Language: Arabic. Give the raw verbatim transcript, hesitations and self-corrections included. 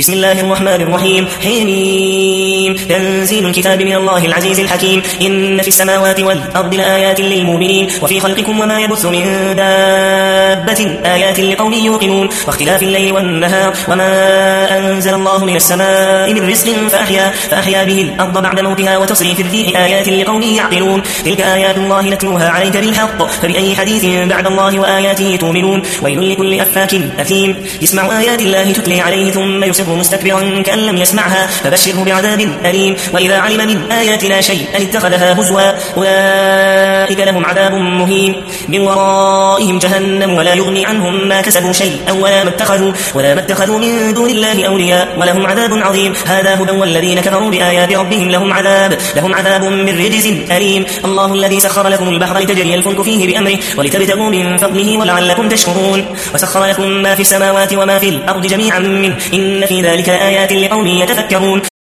بسم الله الرحمن الرحيم حميم تنزيل الكتاب من الله العزيز الحكيم إن في السماوات والأرض لآيات للمؤمنين وفي خلقكم وما يبث من دابة آيات لقوم يوقنون واختلاف الليل والنهار وما أنزل الله من السماء من رزق فأحيا, فأحيا به الأرض بعد موتها وتصريف الريح آيات لقوم يعقلون تلك آيات الله نتلوها عليك بالحق فبأي حديث بعد الله وآياته تؤمنون ويل لكل أفاك أثيم يسمع آيات الله تتلي عليه ثم يصر مستكبرا كأن لم يسمعها فبشره بعذاب أليم وإذا علم من آياتنا شيئا اتخذها هزوا أولئك لهم عذاب مهين من ورائهم جهنم ولا يغني عنهم ما كسبوا شيئا ولا ما اتخذوا ولا ما اتخذوا من دون الله أولياء ولهم عذاب عظيم هذا هدى والذين كفروا بآيات ربهم لهم عذاب لهم عذاب من رجز أليم الله الذي سخر لكم البحر لتجري الفلك فيه بأمره ولتبتغوا من فضله ولعلكم تشكرون وسخر لكم ما في السماوات وما في الأرض جميعا منه إن في ذلك لآيات لقوم يتفكرون